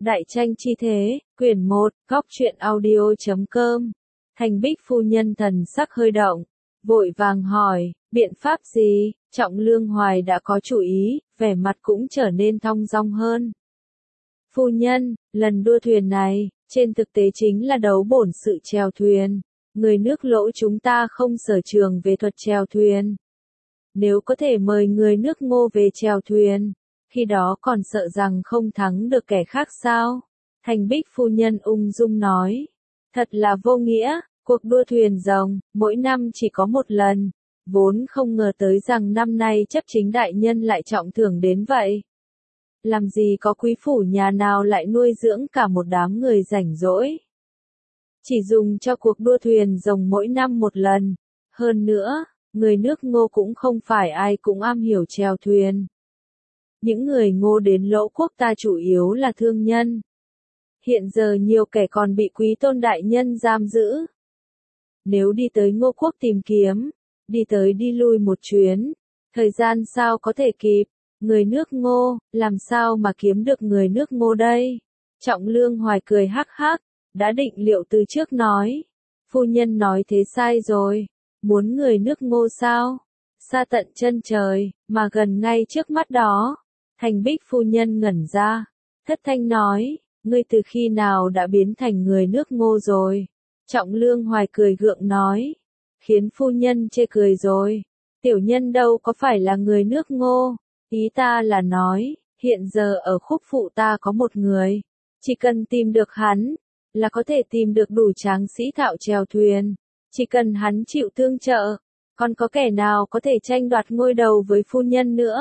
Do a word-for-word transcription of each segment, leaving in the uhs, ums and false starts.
Đại tranh chi thế, quyển một, góc truyện audio chấm com. Thành Bích phu nhân thần sắc hơi động, vội vàng hỏi, biện pháp gì? Trọng Lương Hoài đã có chủ ý, vẻ mặt cũng trở nên thong dong hơn. Phu nhân, lần đua thuyền này, trên thực tế chính là đấu bổn sự chèo thuyền. Người nước Lỗ chúng ta không sở trường về thuật chèo thuyền. Nếu có thể mời người nước Ngô về chèo thuyền, khi đó còn sợ rằng không thắng được kẻ khác sao? Thành Bích phu nhân ung dung nói. Thật là vô nghĩa, cuộc đua thuyền rồng, mỗi năm chỉ có một lần. Vốn không ngờ tới rằng năm nay chấp chính đại nhân lại trọng thưởng đến vậy. Làm gì có quý phủ nhà nào lại nuôi dưỡng cả một đám người rảnh rỗi. Chỉ dùng cho cuộc đua thuyền rồng mỗi năm một lần. Hơn nữa, người nước Ngô cũng không phải ai cũng am hiểu chèo thuyền. Những người Ngô đến Lỗ quốc ta chủ yếu là thương nhân. Hiện giờ nhiều kẻ còn bị quý tôn đại nhân giam giữ. Nếu đi tới Ngô quốc tìm kiếm, đi tới đi lui một chuyến, thời gian sao có thể kịp, người nước Ngô, làm sao mà kiếm được người nước Ngô đây? Trọng Lương Hoài cười hắc hắc, đã định liệu từ trước nói. Phu nhân nói thế sai rồi, muốn người nước Ngô sao? Xa tận chân trời, mà gần ngay trước mắt đó. Thành Bích phu nhân ngẩn ra, thất thanh nói, ngươi từ khi nào đã biến thành người nước Ngô rồi? Trọng Lương Hoài cười gượng nói, khiến phu nhân chê cười rồi, tiểu nhân đâu có phải là người nước Ngô, ý ta là nói, hiện giờ ở khúc phụ ta có một người, chỉ cần tìm được hắn, là có thể tìm được đủ tráng sĩ thạo chèo thuyền, chỉ cần hắn chịu tương trợ, còn có kẻ nào có thể tranh đoạt ngôi đầu với phu nhân nữa?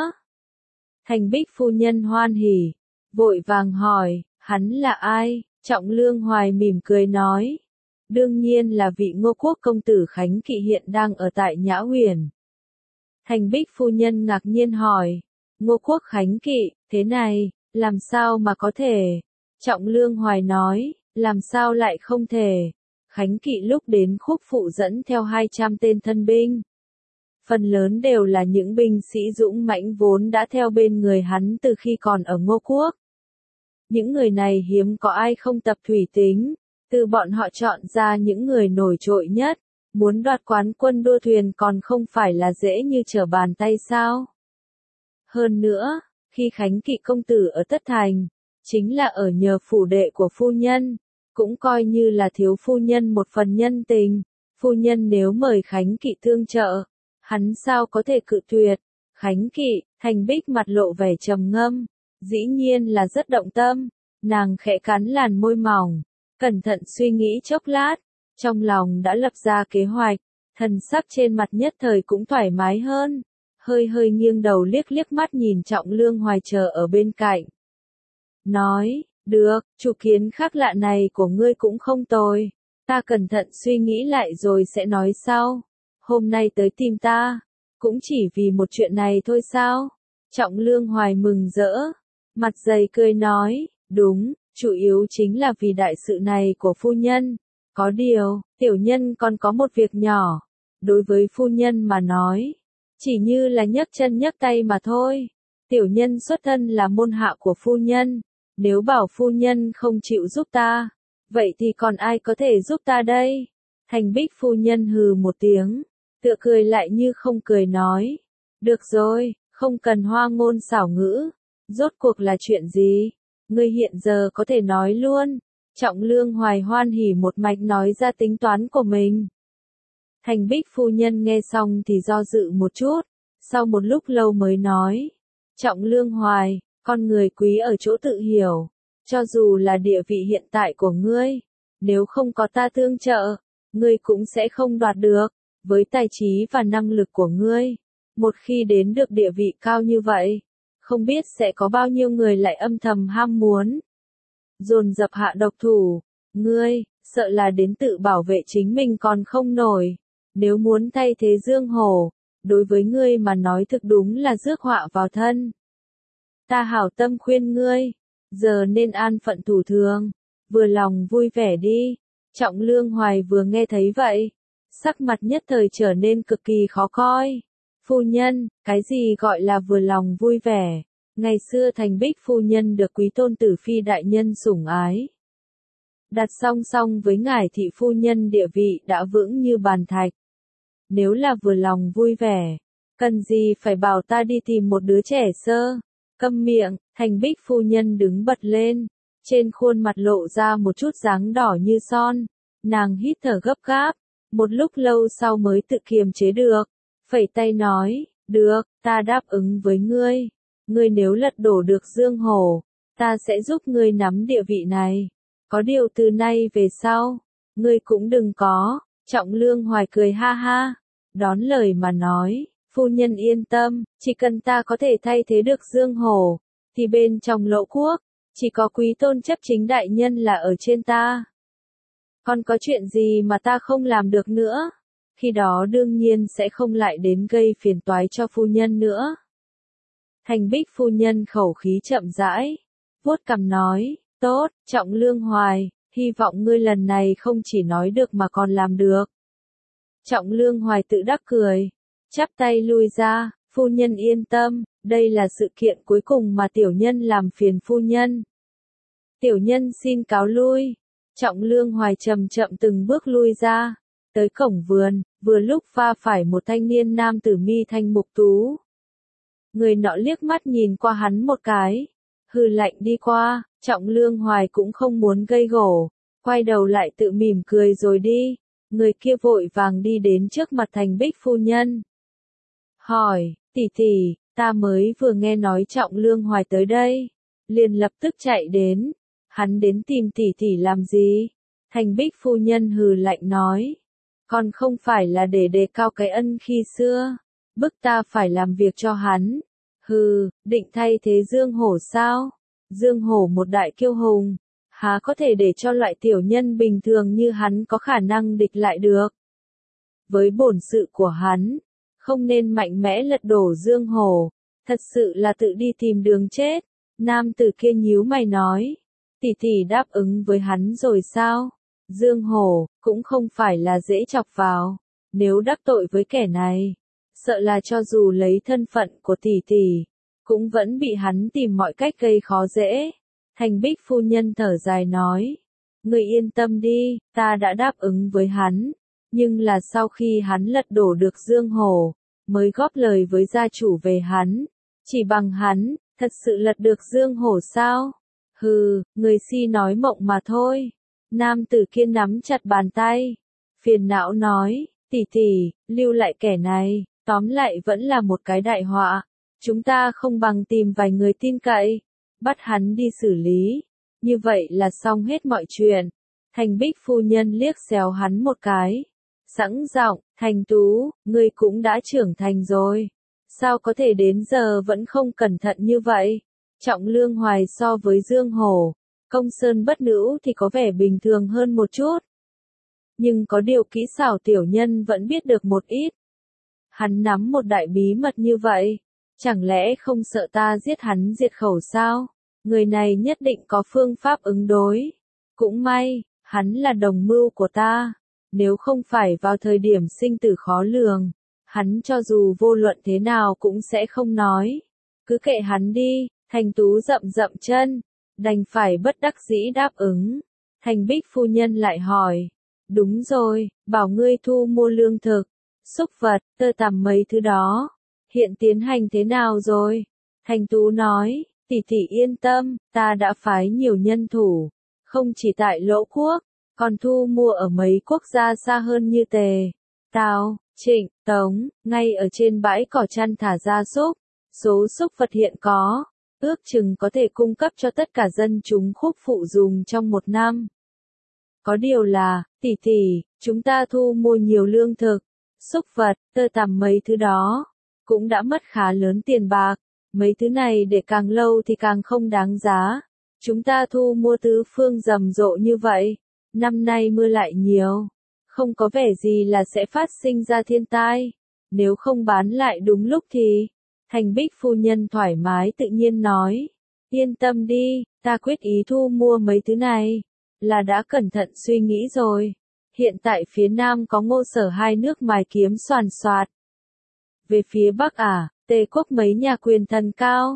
Thành Bích phu nhân hoan hỉ, vội vàng hỏi, hắn là ai? Trọng Lương Hoài mỉm cười nói, đương nhiên là vị Ngô quốc công tử Khánh Kỵ hiện đang ở tại Nhã Huyền. Thành Bích phu nhân ngạc nhiên hỏi, Ngô quốc Khánh Kỵ, thế này, làm sao mà có thể? Trọng Lương Hoài nói, làm sao lại không thể? Khánh Kỵ lúc đến khúc phụ dẫn theo hai trăm tên thân binh. Phần lớn đều là những binh sĩ dũng mãnh vốn đã theo bên người hắn từ khi còn ở Ngô quốc. Những người này hiếm có ai không tập thủy tính, từ bọn họ chọn ra những người nổi trội nhất, muốn đoạt quán quân đua thuyền còn không phải là dễ như trở bàn tay sao. Hơn nữa, khi Khánh Kỵ công tử ở Tất Thành, chính là ở nhờ phủ đệ của phu nhân, cũng coi như là thiếu phu nhân một phần nhân tình, phu nhân nếu mời Khánh Kỵ tương trợ, hắn sao có thể cự tuyệt. Khánh Kỵ, Thành Bích mặt lộ vẻ trầm ngâm, dĩ nhiên là rất động tâm, nàng khẽ cắn làn môi mỏng, cẩn thận suy nghĩ chốc lát, trong lòng đã lập ra kế hoạch, thần sắc trên mặt nhất thời cũng thoải mái hơn, hơi hơi nghiêng đầu liếc liếc mắt nhìn Trọng Lương Hoài chờ ở bên cạnh. Nói, được, chủ kiến khác lạ này của ngươi cũng không tồi, ta cẩn thận suy nghĩ lại rồi sẽ nói sau. Hôm nay tới tìm ta, cũng chỉ vì một chuyện này thôi sao? Trọng Lương Hoài mừng rỡ, mặt dày cười nói, đúng, chủ yếu chính là vì đại sự này của phu nhân. Có điều, tiểu nhân còn có một việc nhỏ, đối với phu nhân mà nói, chỉ như là nhấc chân nhấc tay mà thôi. Tiểu nhân xuất thân là môn hạ của phu nhân, nếu bảo phu nhân không chịu giúp ta, vậy thì còn ai có thể giúp ta đây? Thành Bích phu nhân hừ một tiếng, tựa cười lại như không cười nói, được rồi, không cần hoa ngôn xảo ngữ, rốt cuộc là chuyện gì? Ngươi hiện giờ có thể nói luôn. Trọng Lương Hoài hoan hỉ một mạch nói ra tính toán của mình. Thành Bích phu nhân nghe xong thì do dự một chút, sau một lúc lâu mới nói, Trọng Lương Hoài, con người quý ở chỗ tự hiểu, cho dù là địa vị hiện tại của ngươi, nếu không có ta tương trợ, ngươi cũng sẽ không đoạt được, với tài trí và năng lực của ngươi, một khi đến được địa vị cao như vậy, không biết sẽ có bao nhiêu người lại âm thầm ham muốn, dồn dập hạ độc thủ, ngươi, sợ là đến tự bảo vệ chính mình còn không nổi, nếu muốn thay thế Dương Hổ, đối với ngươi mà nói thực đúng là rước họa vào thân. Ta hảo tâm khuyên ngươi, giờ nên an phận thủ thường, vừa lòng vui vẻ đi. Trọng Lương Hoài vừa nghe thấy vậy, sắc mặt nhất thời trở nên cực kỳ khó coi. Phu nhân, cái gì gọi là vừa lòng vui vẻ? Ngày xưa Thành Bích phu nhân được quý tôn tử phi đại nhân sủng ái. Đặt song song với ngài thị phu nhân địa vị đã vững như bàn thạch. Nếu là vừa lòng vui vẻ, cần gì phải bảo ta đi tìm một đứa trẻ sơ. Câm miệng, Thành Bích phu nhân đứng bật lên, trên khuôn mặt lộ ra một chút dáng đỏ như son. Nàng hít thở gấp gáp, một lúc lâu sau mới tự kiềm chế được, phẩy tay nói, được, ta đáp ứng với ngươi. Ngươi nếu lật đổ được Dương Hổ, ta sẽ giúp ngươi nắm địa vị này. Có điều từ nay về sau, ngươi cũng đừng có. Trọng Lương Hoài cười ha ha, đón lời mà nói, phu nhân yên tâm, chỉ cần ta có thể thay thế được Dương Hổ, thì bên trong Lỗ quốc, chỉ có quý tôn chấp chính đại nhân là ở trên ta. Còn có chuyện gì mà ta không làm được nữa? Khi đó đương nhiên sẽ không lại đến gây phiền toái cho phu nhân nữa. Thành Bích phu nhân khẩu khí chậm rãi, vuốt cằm nói, tốt, Trọng Lương Hoài, hy vọng ngươi lần này không chỉ nói được mà còn làm được. Trọng Lương Hoài tự đắc cười, chắp tay lui ra, phu nhân yên tâm, đây là sự kiện cuối cùng mà tiểu nhân làm phiền phu nhân. Tiểu nhân xin cáo lui. Trọng Lương Hoài chậm chậm từng bước lui ra, tới cổng vườn, vừa lúc va phải một thanh niên nam tử mi thanh mục tú. Người nọ liếc mắt nhìn qua hắn một cái, hừ lạnh đi qua, Trọng Lương Hoài cũng không muốn gây gổ, quay đầu lại tự mỉm cười rồi đi. Người kia vội vàng đi đến trước mặt Thành Bích phu nhân. Hỏi, tỷ tỷ, ta mới vừa nghe nói Trọng Lương Hoài tới đây, liền lập tức chạy đến. Hắn đến tìm tỷ tỷ làm gì? Thành Bích phu nhân hừ lạnh nói. Còn không phải là để đề cao cái ân khi xưa, bức ta phải làm việc cho hắn. Hừ, định thay thế Dương Hổ sao? Dương Hổ một đại kiêu hùng, há có thể để cho loại tiểu nhân bình thường như hắn có khả năng địch lại được. Với bổn sự của hắn, không nên mạnh mẽ lật đổ Dương Hổ, thật sự là tự đi tìm đường chết. Nam tử kia nhíu mày nói. Tỷ tỷ đáp ứng với hắn rồi sao? Dương Hổ, cũng không phải là dễ chọc vào. Nếu đắc tội với kẻ này, sợ là cho dù lấy thân phận của tỷ tỷ, cũng vẫn bị hắn tìm mọi cách gây khó dễ. Thành Bích phu nhân thở dài nói. Ngươi yên tâm đi, ta đã đáp ứng với hắn. Nhưng là sau khi hắn lật đổ được Dương Hổ, mới góp lời với gia chủ về hắn. Chỉ bằng hắn, thật sự lật được Dương Hổ sao? Hừ, người si nói mộng mà thôi. Nam tử kia nắm chặt bàn tay, phiền não nói, tỷ tỷ, lưu lại kẻ này, tóm lại vẫn là một cái đại họa. Chúng ta không bằng tìm vài người tin cậy, bắt hắn đi xử lý. Như vậy là xong hết mọi chuyện. Thành Bích phu nhân liếc xéo hắn một cái. Sẵn giọng, Thành Tú, ngươi cũng đã trưởng thành rồi. Sao có thể đến giờ vẫn không cẩn thận như vậy? Trọng Lương Hoài so với Dương Hổ, Công Sơn Bất Nữ thì có vẻ bình thường hơn một chút. Nhưng có điều kỹ xảo tiểu nhân vẫn biết được một ít. Hắn nắm một đại bí mật như vậy, chẳng lẽ không sợ ta giết hắn diệt khẩu sao? Người này nhất định có phương pháp ứng đối. Cũng may, hắn là đồng mưu của ta. Nếu không phải vào thời điểm sinh tử khó lường, hắn cho dù vô luận thế nào cũng sẽ không nói. Cứ kệ hắn đi. Thành Tú rậm rậm chân, đành phải bất đắc dĩ đáp ứng. Thành Bích phu nhân lại hỏi, đúng rồi, bảo ngươi thu mua lương thực, súc vật, tơ tằm mấy thứ đó, hiện tiến hành thế nào rồi? Thành Tú nói, tỷ tỷ yên tâm, ta đã phái nhiều nhân thủ, không chỉ tại Lỗ quốc, còn thu mua ở mấy quốc gia xa hơn như Tề, Tào, Trịnh, Tống, ngay ở trên bãi cỏ chăn thả gia súc. Số súc vật hiện có, ước chừng có thể cung cấp cho tất cả dân chúng Khúc Phụ dùng trong một năm. Có điều là, tỷ tỷ, chúng ta thu mua nhiều lương thực, súc vật, tơ tằm mấy thứ đó, cũng đã mất khá lớn tiền bạc. Mấy thứ này để càng lâu thì càng không đáng giá. Chúng ta thu mua tứ phương rầm rộ như vậy, năm nay mưa lại nhiều, không có vẻ gì là sẽ phát sinh ra thiên tai. Nếu không bán lại đúng lúc thì... Thành Bích phu nhân thoải mái tự nhiên nói, yên tâm đi, ta quyết ý thu mua mấy thứ này, là đã cẩn thận suy nghĩ rồi. Hiện tại phía Nam có Ngô Sở hai nước mài kiếm soàn soạt. Về phía Bắc à, Tề quốc mấy nhà quyền thần cao,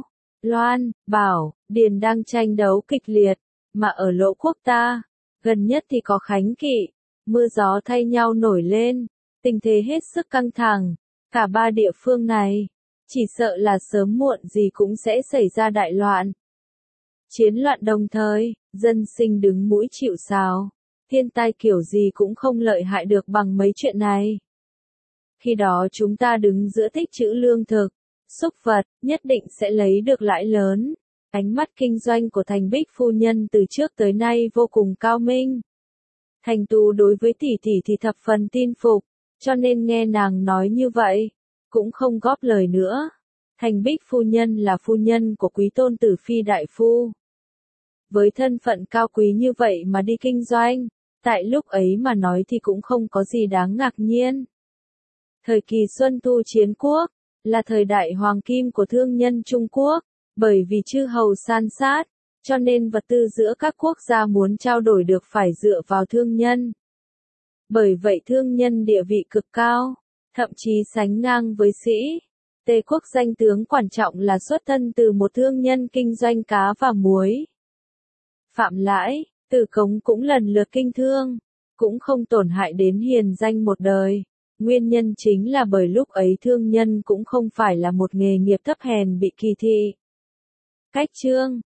Loan, Bảo, Điền đang tranh đấu kịch liệt, mà ở Lỗ Quốc ta, gần nhất thì có Khánh Kỵ, mưa gió thay nhau nổi lên, tình thế hết sức căng thẳng, cả ba địa phương này, chỉ sợ là sớm muộn gì cũng sẽ xảy ra đại loạn. Chiến loạn đồng thời, dân sinh đứng mũi chịu sào, thiên tai kiểu gì cũng không lợi hại được bằng mấy chuyện này. Khi đó chúng ta đứng giữa tích trữ lương thực, súc vật, nhất định sẽ lấy được lãi lớn. Ánh mắt kinh doanh của Thành Bích phu nhân từ trước tới nay vô cùng cao minh. Thành Tú đối với tỷ tỷ thì thập phần tin phục, cho nên nghe nàng nói như vậy, cũng không góp lời nữa. Thành Bích phu nhân là phu nhân của quý tôn tử phi đại phu. Với thân phận cao quý như vậy mà đi kinh doanh, tại lúc ấy mà nói thì cũng không có gì đáng ngạc nhiên. Thời kỳ Xuân Thu Chiến Quốc, là thời đại hoàng kim của thương nhân Trung Quốc, bởi vì chư hầu san sát, cho nên vật tư giữa các quốc gia muốn trao đổi được phải dựa vào thương nhân. Bởi vậy thương nhân địa vị cực cao, thậm chí sánh ngang với sĩ. Tề quốc danh tướng quan trọng là xuất thân từ một thương nhân kinh doanh cá và muối. Phạm Lãi, Từ Cống cũng lần lượt kinh thương, cũng không tổn hại đến hiền danh một đời. Nguyên nhân chính là bởi lúc ấy thương nhân cũng không phải là một nghề nghiệp thấp hèn bị kỳ thị. Cách chương